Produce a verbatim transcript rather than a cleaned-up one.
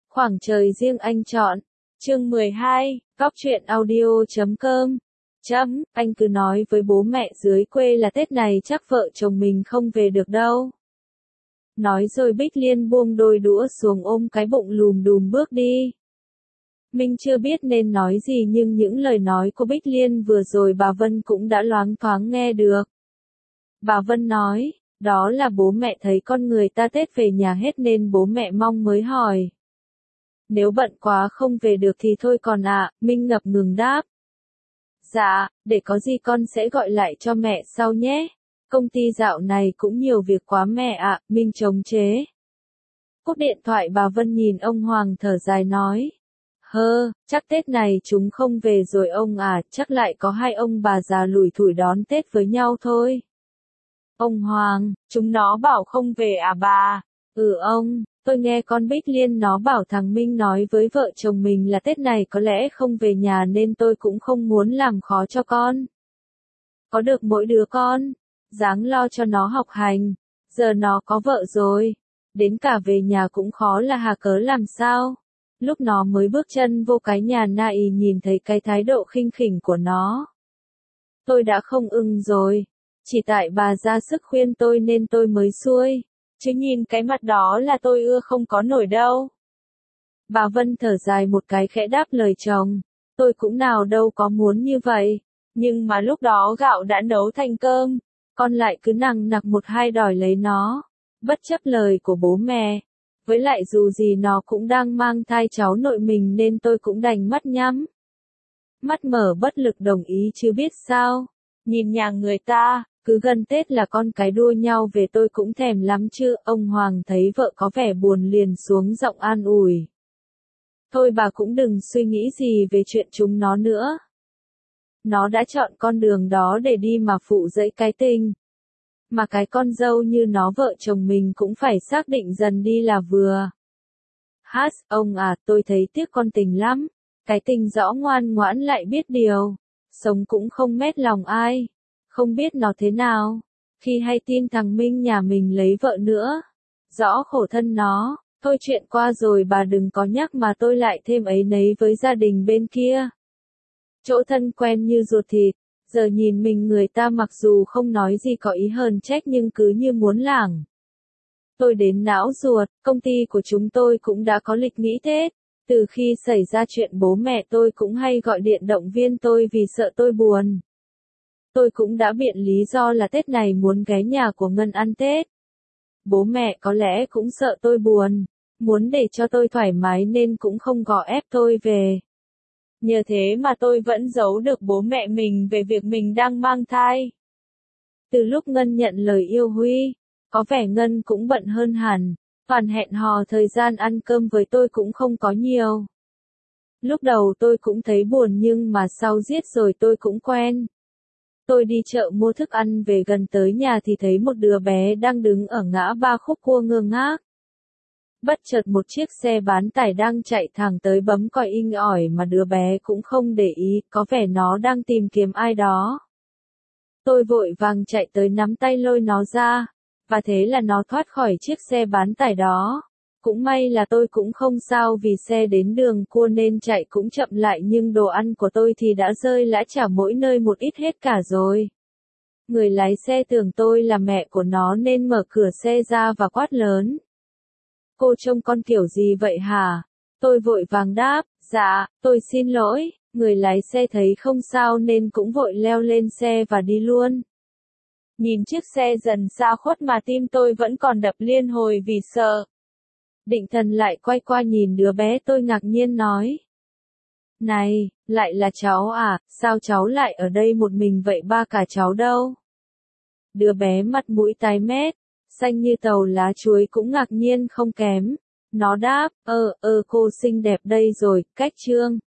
Khoảng trời riêng anh chọn. Chương mười hai, góc truyện audio chấm com. Chấm, anh cứ nói với bố mẹ dưới quê là Tết này chắc vợ chồng mình không về được đâu. Nói rồi Bích Liên buông đôi đũa xuống ôm cái bụng lùm đùm bước đi. Mình chưa biết nên nói gì nhưng những lời nói của Bích Liên vừa rồi bà Vân cũng đã loáng thoáng nghe được. Bà Vân nói, đó là bố mẹ thấy con người ta Tết về nhà hết nên bố mẹ mong mới hỏi. Nếu bận quá không về được thì thôi còn ạ, à, Minh ngập ngừng đáp. Dạ, để có gì con sẽ gọi lại cho mẹ sau nhé. Công ty dạo này cũng nhiều việc quá mẹ ạ, à, Minh chống chế. Cúp điện thoại bà Vân nhìn ông Hoàng thở dài nói. Hơ, chắc Tết này chúng không về rồi ông à, chắc lại có hai ông bà già lủi thủi đón Tết với nhau thôi. Ông Hoàng, chúng nó bảo không về à bà? Ừ ông, tôi nghe con Bích Liên nó bảo thằng Minh nói với vợ chồng mình là Tết này có lẽ không về nhà nên tôi cũng không muốn làm khó cho con. Có được mỗi đứa con, ráng lo cho nó học hành, giờ nó có vợ rồi, đến cả về nhà cũng khó là hà cớ làm sao. Lúc nó mới bước chân vô cái nhà Na Y nhìn thấy cái thái độ khinh khỉnh của nó. Tôi đã không ưng rồi, chỉ tại bà ra sức khuyên tôi nên tôi mới xuôi, chứ nhìn cái mặt đó là tôi ưa không có nổi đâu. Bà Vân thở dài một cái khẽ đáp lời chồng, tôi cũng nào đâu có muốn như vậy, nhưng mà lúc đó gạo đã nấu thành cơm, con lại cứ nằng nặc một hai đòi lấy nó, bất chấp lời của bố mẹ. Với lại dù gì nó cũng đang mang thai cháu nội mình nên tôi cũng đành mắt nhắm. Mắt mở bất lực đồng ý chứ biết sao. Nhìn nhà người ta, cứ gần Tết là con cái đua nhau về tôi cũng thèm lắm chứ. Ông Hoàng thấy vợ có vẻ buồn liền xuống giọng an ủi. Thôi bà cũng đừng suy nghĩ gì về chuyện chúng nó nữa. Nó đã chọn con đường đó để đi mà phụ dẫy cái tình. Mà cái con dâu như nó vợ chồng mình cũng phải xác định dần đi là vừa. Hát, ông à, tôi thấy tiếc con Tình lắm. Cái Tình rõ ngoan ngoãn lại biết điều. Sống cũng không mét lòng ai. Không biết nó thế nào. Khi hay tin thằng Minh nhà mình lấy vợ nữa. Rõ khổ thân nó. Thôi chuyện qua rồi bà đừng có nhắc mà tôi lại thêm ấy nấy với gia đình bên kia. Chỗ thân quen như ruột thịt. Giờ nhìn mình người ta mặc dù không nói gì có ý hờn trách nhưng cứ như muốn lảng. Tôi đến não ruột, công ty của chúng tôi cũng đã có lịch nghỉ Tết. Từ khi xảy ra chuyện bố mẹ tôi cũng hay gọi điện động viên tôi vì sợ tôi buồn. Tôi cũng đã biện lý do là Tết này muốn ghé nhà của Ngân ăn Tết. Bố mẹ có lẽ cũng sợ tôi buồn, muốn để cho tôi thoải mái nên cũng không gò ép tôi về. Nhờ thế mà tôi vẫn giấu được bố mẹ mình về việc mình đang mang thai. Từ lúc Ngân nhận lời yêu Huy, có vẻ Ngân cũng bận hơn hẳn, toàn hẹn hò thời gian ăn cơm với tôi cũng không có nhiều. Lúc đầu tôi cũng thấy buồn nhưng mà sau giết rồi tôi cũng quen. Tôi đi chợ mua thức ăn về gần tới nhà thì thấy một đứa bé đang đứng ở ngã ba khúc cua ngơ ngác. Bất chợt một chiếc xe bán tải đang chạy thẳng tới bấm còi inh ỏi mà đứa bé cũng không để ý, có vẻ nó đang tìm kiếm ai đó. Tôi vội vàng chạy tới nắm tay lôi nó ra, và thế là nó thoát khỏi chiếc xe bán tải đó. Cũng may là tôi cũng không sao vì xe đến đường cua nên chạy cũng chậm lại nhưng đồ ăn của tôi thì đã rơi lã chả mỗi nơi một ít hết cả rồi. Người lái xe tưởng tôi là mẹ của nó nên mở cửa xe ra và quát lớn. Cô trông con kiểu gì vậy hả? Tôi vội vàng đáp, dạ, tôi xin lỗi. Người lái xe thấy không sao nên cũng vội leo lên xe và đi luôn. Nhìn chiếc xe dần xa khuất mà tim tôi vẫn còn đập liên hồi vì sợ. Định thần lại quay qua nhìn đứa bé tôi ngạc nhiên nói. Này, lại là cháu à, sao cháu lại ở đây một mình vậy ba cả cháu đâu? Đứa bé mặt mũi tái mét, xanh như tàu lá chuối cũng ngạc nhiên không kém. Nó đáp, ơ, ơ cô xinh đẹp đây rồi, cách trương.